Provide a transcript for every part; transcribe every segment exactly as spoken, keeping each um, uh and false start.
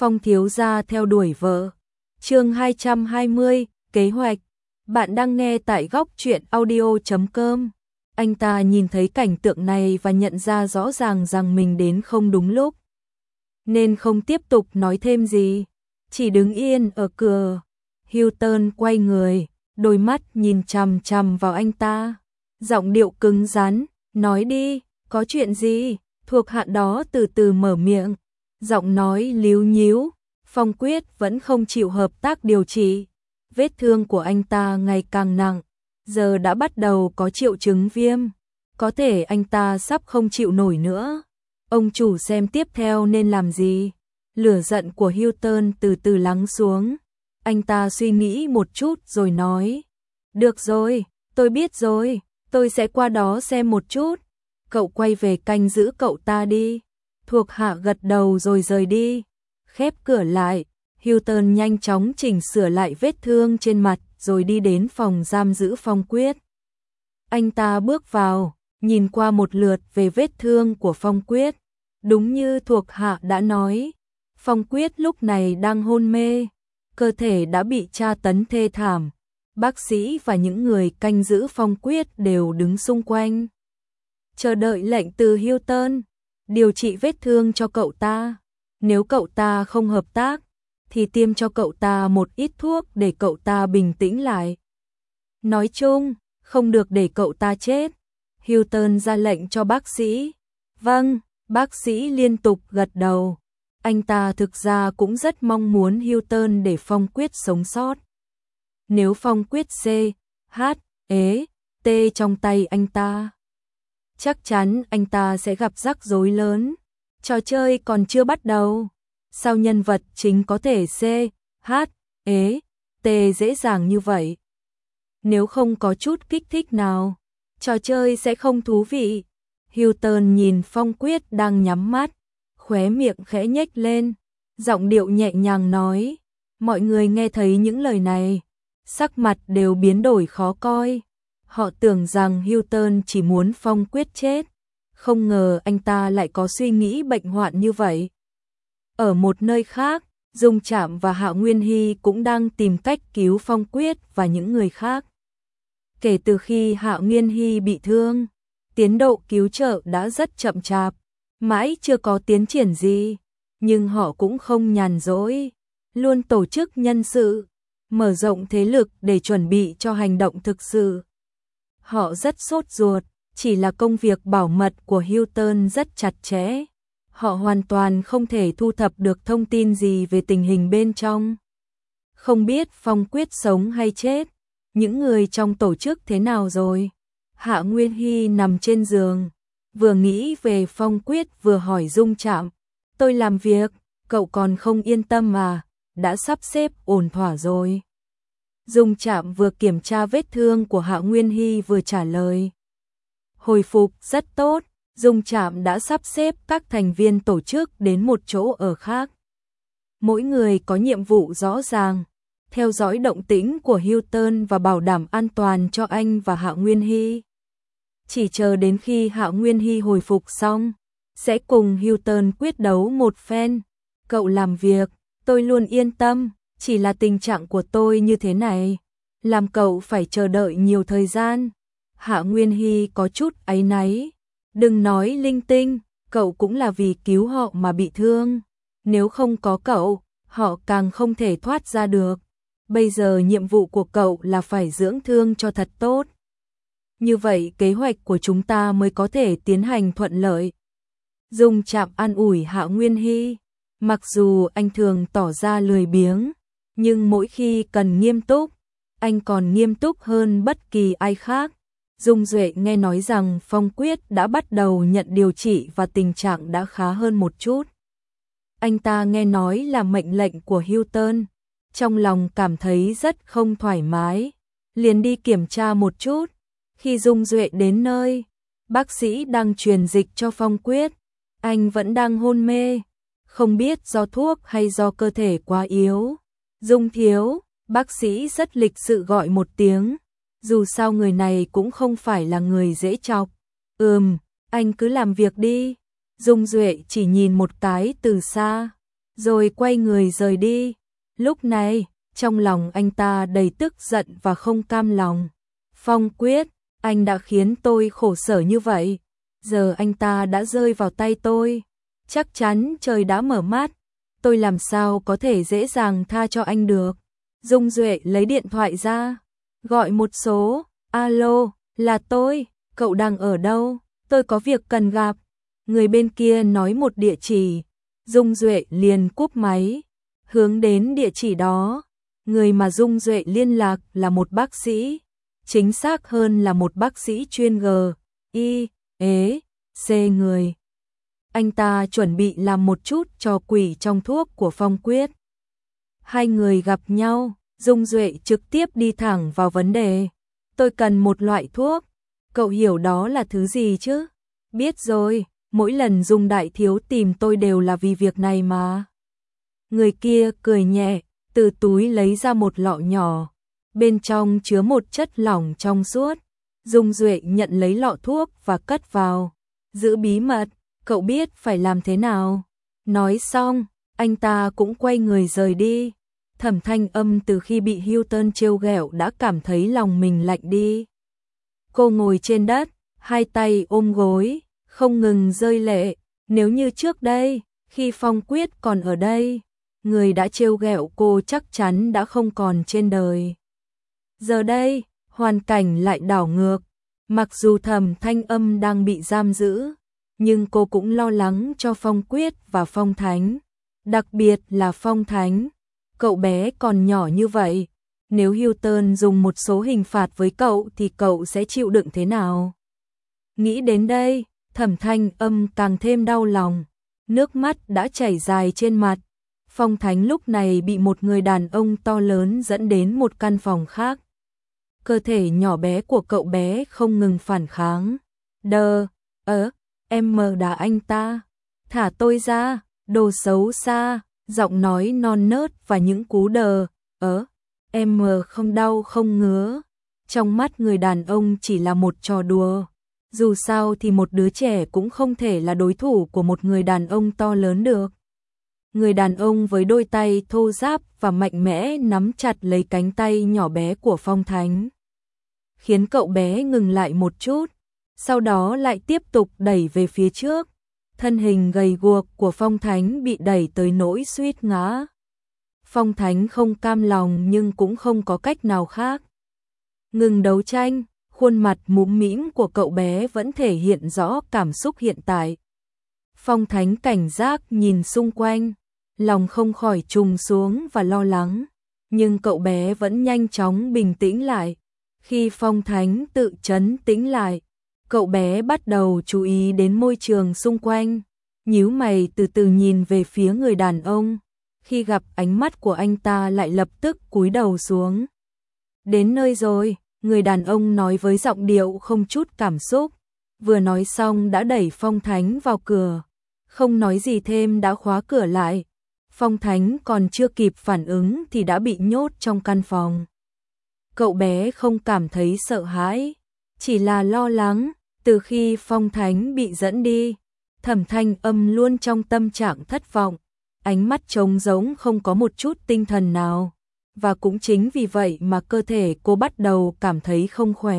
Phong thiếu gia theo đuổi vợ. Chương hai trăm hai mươi, kế hoạch. Bạn đang nghe tại góc truyện audio chấm com. Anh ta nhìn thấy cảnh tượng này và nhận ra rõ ràng rằng mình đến không đúng lúc, nên không tiếp tục nói thêm gì, chỉ đứng yên ở cửa. Hilton quay người, đôi mắt nhìn chằm chằm vào anh ta, giọng điệu cứng rắn, nói đi, có chuyện gì? Thuộc hạ đó từ từ mở miệng, giọng nói líu nhíu. Phong Quyết vẫn không chịu hợp tác điều trị, vết thương của anh ta ngày càng nặng, giờ đã bắt đầu có triệu chứng viêm, có thể anh ta sắp không chịu nổi nữa. Ông chủ xem tiếp theo nên làm gì? Lửa giận của Hilton từ từ lắng xuống, anh ta suy nghĩ một chút rồi nói, được rồi, tôi biết rồi, tôi sẽ qua đó xem một chút, cậu quay về canh giữ cậu ta đi. Thuộc hạ gật đầu rồi rời đi. Khép cửa lại, Hilton nhanh chóng chỉnh sửa lại vết thương trên mặt rồi đi đến phòng giam giữ Phong Quyết. Anh ta bước vào, nhìn qua một lượt về vết thương của Phong Quyết. Đúng như thuộc hạ đã nói, Phong Quyết lúc này đang hôn mê, cơ thể đã bị tra tấn thê thảm. Bác sĩ và những người canh giữ Phong Quyết đều đứng xung quanh, chờ đợi lệnh từ Hilton, điều trị vết thương cho cậu ta. Nếu cậu ta không hợp tác, thì tiêm cho cậu ta một ít thuốc để cậu ta bình tĩnh lại. Nói chung, không được để cậu ta chết. Hilton ra lệnh cho bác sĩ. Vâng, bác sĩ liên tục gật đầu. Anh ta thực ra cũng rất mong muốn Hilton để Phong Quyết sống sót. Nếu Phong Quyết C, H, E, T trong tay anh ta, chắc chắn anh ta sẽ gặp rắc rối lớn. Trò chơi còn chưa bắt đầu, sao nhân vật chính có thể C, H, E, T dễ dàng như vậy? Nếu không có chút kích thích nào, trò chơi sẽ không thú vị. Hilton nhìn Phong Quyết đang nhắm mắt, khóe miệng khẽ nhếch lên, giọng điệu nhẹ nhàng nói. Mọi người nghe thấy những lời này, sắc mặt đều biến đổi khó coi. Họ tưởng rằng Hilton chỉ muốn Phong Quyết chết, không ngờ anh ta lại có suy nghĩ bệnh hoạn như vậy. Ở một nơi khác, Dung Trạm và Hạ Nguyên Hy cũng đang tìm cách cứu Phong Quyết và những người khác. Kể từ khi Hạ Nguyên Hy bị thương, tiến độ cứu trợ đã rất chậm chạp, mãi chưa có tiến triển gì, nhưng họ cũng không nhàn rỗi, luôn tổ chức nhân sự, mở rộng thế lực để chuẩn bị cho hành động thực sự. Họ rất sốt ruột, chỉ là công việc bảo mật của Hilton rất chặt chẽ. Họ hoàn toàn không thể thu thập được thông tin gì về tình hình bên trong. Không biết Phong Quyết sống hay chết, những người trong tổ chức thế nào rồi. Hạ Nguyên Hy nằm trên giường, vừa nghĩ về Phong Quyết vừa hỏi Dung Trạm. Tôi làm việc, cậu còn không yên tâm mà, đã sắp xếp ổn thỏa rồi. Dung Trạm vừa kiểm tra vết thương của Hạ Nguyên Hy vừa trả lời. Hồi phục rất tốt, Dung Trạm đã sắp xếp các thành viên tổ chức đến một chỗ ở khác. Mỗi người có nhiệm vụ rõ ràng, theo dõi động tĩnh của Hilton và bảo đảm an toàn cho anh và Hạ Nguyên Hy. Chỉ chờ đến khi Hạ Nguyên Hy hồi phục xong, sẽ cùng Hilton quyết đấu một phen. Cậu làm việc, tôi luôn yên tâm, chỉ là tình trạng của tôi như thế này, làm cậu phải chờ đợi nhiều thời gian. Hạ Nguyên Hy có chút áy náy. Đừng nói linh tinh, cậu cũng là vì cứu họ mà bị thương. Nếu không có cậu, họ càng không thể thoát ra được. Bây giờ nhiệm vụ của cậu là phải dưỡng thương cho thật tốt. Như vậy kế hoạch của chúng ta mới có thể tiến hành thuận lợi. Dung Trạm an ủi Hạ Nguyên Hy. Mặc dù anh thường tỏ ra lười biếng, nhưng mỗi khi cần nghiêm túc, anh còn nghiêm túc hơn bất kỳ ai khác. Dung Duệ nghe nói rằng Phong Quyết đã bắt đầu nhận điều trị và tình trạng đã khá hơn một chút. Anh ta nghe nói là mệnh lệnh của Hilton, trong lòng cảm thấy rất không thoải mái, liền đi kiểm tra một chút. Khi Dung Duệ đến nơi, bác sĩ đang truyền dịch cho Phong Quyết, anh vẫn đang hôn mê, không biết do thuốc hay do cơ thể quá yếu. Dung thiếu, bác sĩ rất lịch sự gọi một tiếng. Dù sao người này cũng không phải là người dễ chọc. Ừm, anh cứ làm việc đi. Dung Duệ chỉ nhìn một cái từ xa. rồi quay người rời đi. Lúc này, trong lòng anh ta đầy tức giận và không cam lòng. Phong Quyết, anh đã khiến tôi khổ sở như vậy, giờ anh ta đã rơi vào tay tôi. Chắc chắn trời đã mở mắt, tôi làm sao có thể dễ dàng tha cho anh được. Dung Duệ lấy điện thoại ra, gọi một số. Alo, là tôi, cậu đang ở đâu? Tôi có việc cần gặp. Người bên kia nói một địa chỉ. Dung Duệ liền cúp máy, hướng đến địa chỉ đó. Người mà Dung Duệ liên lạc là một bác sĩ, chính xác hơn là một bác sĩ chuyên G, I, ế, C người. Anh ta chuẩn bị làm một chút trò quỷ trong thuốc của Phong Quyết. Hai người gặp nhau, Dung Duệ trực tiếp đi thẳng vào vấn đề. Tôi cần một loại thuốc, cậu hiểu đó là thứ gì chứ? Biết rồi, mỗi lần Dung đại thiếu tìm tôi đều là vì việc này mà. Người kia cười nhẹ, từ túi lấy ra một lọ nhỏ, bên trong chứa một chất lỏng trong suốt. Dung Duệ nhận lấy lọ thuốc và cất vào. Giữ bí mật, cậu biết phải làm thế nào. Nói xong, anh ta cũng quay người rời đi. Thẩm Thanh Âm từ khi bị Hilton trêu ghẹo đã cảm thấy lòng mình lạnh đi. Cô ngồi trên đất, hai tay ôm gối, không ngừng rơi lệ. Nếu như trước đây, khi Phong Quyết còn ở đây, người đã trêu ghẹo cô chắc chắn đã không còn trên đời. Giờ đây, hoàn cảnh lại đảo ngược. Mặc dù Thẩm Thanh Âm đang bị giam giữ, nhưng cô cũng lo lắng cho Phong Quyết và Phong Thánh. Đặc biệt là Phong Thánh. Cậu bé còn nhỏ như vậy, nếu Hilton dùng một số hình phạt với cậu thì cậu sẽ chịu đựng thế nào? Nghĩ đến đây, Thẩm Thanh Âm càng thêm đau lòng, nước mắt đã chảy dài trên mặt. Phong Thánh lúc này bị một người đàn ông to lớn dẫn đến một căn phòng khác. Cơ thể nhỏ bé của cậu bé không ngừng phản kháng. Đờ, ớ, em mờ đá anh ta. Thả tôi ra, đồ xấu xa. Giọng nói non nớt và những cú đờ, ớ, em mờ không đau không ngứa. Trong mắt người đàn ông chỉ là một trò đùa. Dù sao thì một đứa trẻ cũng không thể là đối thủ của một người đàn ông to lớn được. Người đàn ông với đôi tay thô ráp và mạnh mẽ nắm chặt lấy cánh tay nhỏ bé của Phong Thánh, khiến cậu bé ngừng lại một chút, sau đó lại tiếp tục đẩy về phía trước. Thân hình gầy guộc của Phong Thánh bị đẩy tới nỗi suýt ngã. Phong Thánh không cam lòng nhưng cũng không có cách nào khác. Ngừng đấu tranh, khuôn mặt mũm mĩm của cậu bé vẫn thể hiện rõ cảm xúc hiện tại. Phong Thánh cảnh giác nhìn xung quanh, lòng không khỏi trùng xuống và lo lắng, nhưng cậu bé vẫn nhanh chóng bình tĩnh lại. Khi Phong Thánh tự trấn tĩnh lại, cậu bé bắt đầu chú ý đến môi trường xung quanh, nhíu mày từ từ nhìn về phía người đàn ông. Khi gặp ánh mắt của anh ta lại lập tức cúi đầu xuống. Đến nơi rồi, người đàn ông nói với giọng điệu không chút cảm xúc. Vừa nói xong đã đẩy Phong Thánh vào cửa, không nói gì thêm đã khóa cửa lại. Phong Thánh còn chưa kịp phản ứng thì đã bị nhốt trong căn phòng. Cậu bé không cảm thấy sợ hãi, chỉ là lo lắng. Từ khi Phong Thánh bị dẫn đi, Thẩm Thanh Âm luôn trong tâm trạng thất vọng, ánh mắt trống rỗng không có một chút tinh thần nào, và cũng chính vì vậy mà cơ thể cô bắt đầu cảm thấy không khỏe.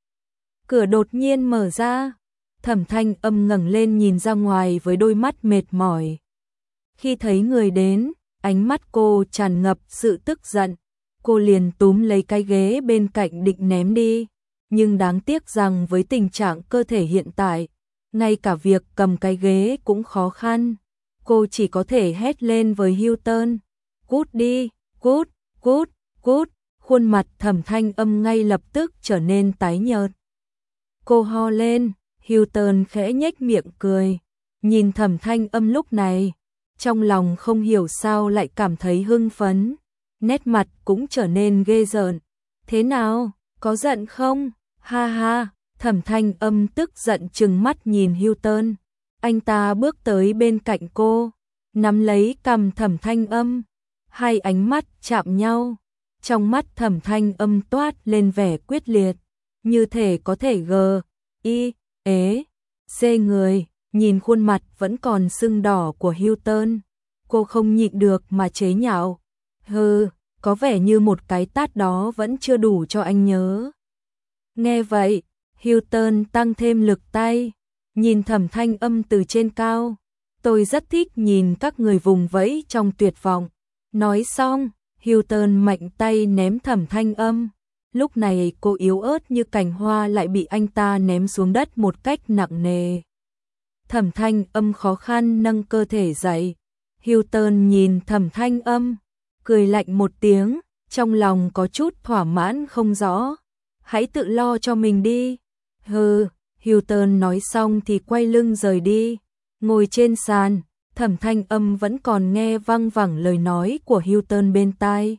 Cửa đột nhiên mở ra, Thẩm Thanh Âm ngẩng lên nhìn ra ngoài với đôi mắt mệt mỏi. Khi thấy người đến, ánh mắt cô tràn ngập sự tức giận, cô liền túm lấy cái ghế bên cạnh định ném đi. Nhưng đáng tiếc rằng với tình trạng cơ thể hiện tại, ngay cả việc cầm cái ghế cũng khó khăn. Cô chỉ có thể hét lên với Hilton, cút đi, cút, cút, cút. Khuôn mặt Thẩm Thanh Âm ngay lập tức trở nên tái nhợt. Cô ho lên, Hilton khẽ nhếch miệng cười, nhìn Thẩm Thanh Âm lúc này, trong lòng không hiểu sao lại cảm thấy hưng phấn, nét mặt cũng trở nên ghê rợn. Thế nào, có giận không? Ha ha, Thẩm Thanh Âm tức giận trừng mắt nhìn Hilton. Anh ta bước tới bên cạnh cô, nắm lấy cằm Thẩm Thanh Âm. Hai ánh mắt chạm nhau. Trong mắt Thẩm Thanh Âm toát lên vẻ quyết liệt, như thể có thể gờ, y, ế, xê người. Nhìn khuôn mặt vẫn còn sưng đỏ của Hilton, Cô không nhịn được mà chế nhạo. Hừ, có vẻ như một cái tát đó vẫn chưa đủ cho anh nhớ. Nghe vậy, Hilton tăng thêm lực tay, nhìn Thẩm Thanh Âm từ trên cao. Tôi rất thích nhìn các người vùng vẫy trong tuyệt vọng. Nói xong, Hilton mạnh tay ném Thẩm Thanh Âm. Lúc này cô yếu ớt như cành hoa lại bị anh ta ném xuống đất một cách nặng nề. Thẩm Thanh Âm khó khăn nâng cơ thể dậy. Hilton nhìn Thẩm Thanh Âm, cười lạnh một tiếng, trong lòng có chút thỏa mãn không rõ. Hãy tự lo cho mình đi. Hừ, Hilton nói xong thì quay lưng rời đi. Ngồi trên sàn, Thẩm Thanh Âm vẫn còn nghe văng vẳng lời nói của Hilton bên tai.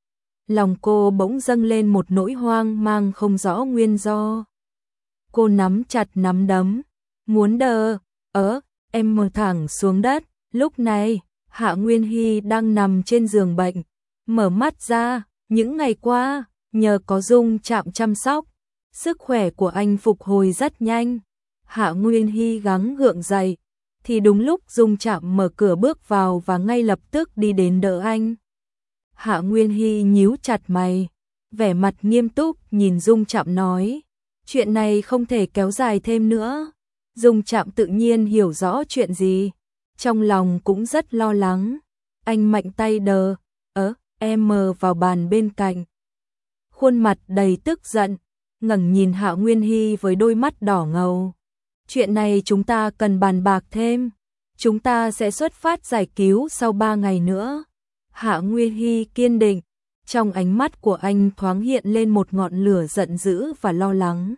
Lòng cô bỗng dâng lên một nỗi hoang mang không rõ nguyên do. Cô nắm chặt nắm đấm, muốn đờ, ớ, em mở thẳng xuống đất. Lúc này, Hạ Nguyên Hy đang nằm trên giường bệnh, mở mắt ra, những ngày qua, nhờ có Dung Trạm chăm sóc, sức khỏe của anh phục hồi rất nhanh. Hạ Nguyên Hy gắng gượng dậy, thì đúng lúc Dung Trạm mở cửa bước vào và ngay lập tức đi đến đỡ anh. Hạ Nguyên Hy nhíu chặt mày, vẻ mặt nghiêm túc nhìn Dung Trạm nói, chuyện này không thể kéo dài thêm nữa. Dung Trạm tự nhiên hiểu rõ chuyện gì, trong lòng cũng rất lo lắng. Anh mạnh tay đờ, ớ, em mờ vào bàn bên cạnh. Khuôn mặt đầy tức giận, ngẩng nhìn Hạ Nguyên Hy với đôi mắt đỏ ngầu. Chuyện này chúng ta cần bàn bạc thêm. Chúng ta sẽ xuất phát giải cứu sau ba ngày nữa. Hạ Nguyên Hy kiên định, trong ánh mắt của anh thoáng hiện lên một ngọn lửa giận dữ và lo lắng.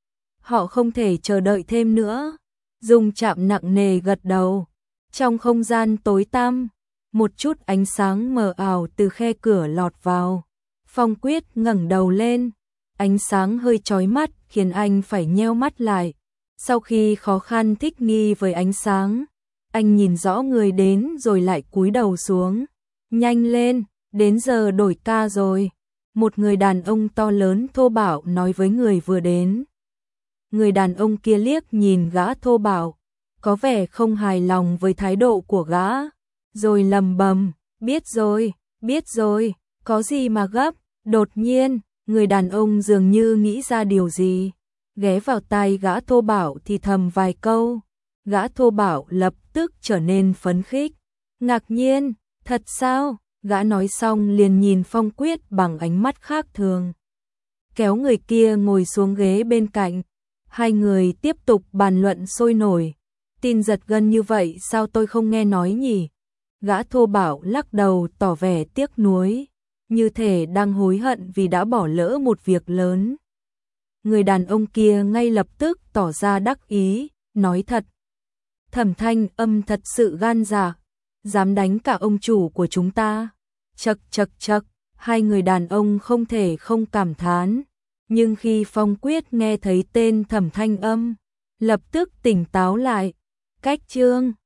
Họ không thể chờ đợi thêm nữa. Dung Trạm nặng nề gật đầu. Trong không gian tối tăm, một chút ánh sáng mờ ảo từ khe cửa lọt vào. Phong Quyết ngẩng đầu lên, ánh sáng hơi chói mắt khiến anh phải nheo mắt lại. Sau khi khó khăn thích nghi với ánh sáng, anh nhìn rõ người đến rồi lại cúi đầu xuống. Nhanh lên, đến giờ đổi ca rồi. Một người đàn ông to lớn thô bạo nói với người vừa đến. Người đàn ông kia liếc nhìn gã thô bạo, có vẻ không hài lòng với thái độ của gã, rồi lầm bầm, biết rồi, biết rồi, có gì mà gấp. Đột nhiên, người đàn ông dường như nghĩ ra điều gì, ghé vào tai gã thô bạo thì thầm vài câu. Gã thô bạo lập tức trở nên phấn khích, ngạc nhiên, thật sao? Gã nói xong liền nhìn Phong Quyết bằng ánh mắt khác thường. Kéo người kia ngồi xuống ghế bên cạnh, hai người tiếp tục bàn luận sôi nổi. Tin giật gân như vậy sao tôi không nghe nói nhỉ? Gã thô bạo lắc đầu tỏ vẻ tiếc nuối, như thể đang hối hận vì đã bỏ lỡ một việc lớn. Người đàn ông kia ngay lập tức tỏ ra đắc ý, nói thật. Thẩm Thanh Âm thật sự gan dạ, dám đánh cả ông chủ của chúng ta. Chậc chậc chậc, hai người đàn ông không thể không cảm thán. Nhưng khi Phong Quyết nghe thấy tên Thẩm Thanh Âm, lập tức tỉnh táo lại. Cách chương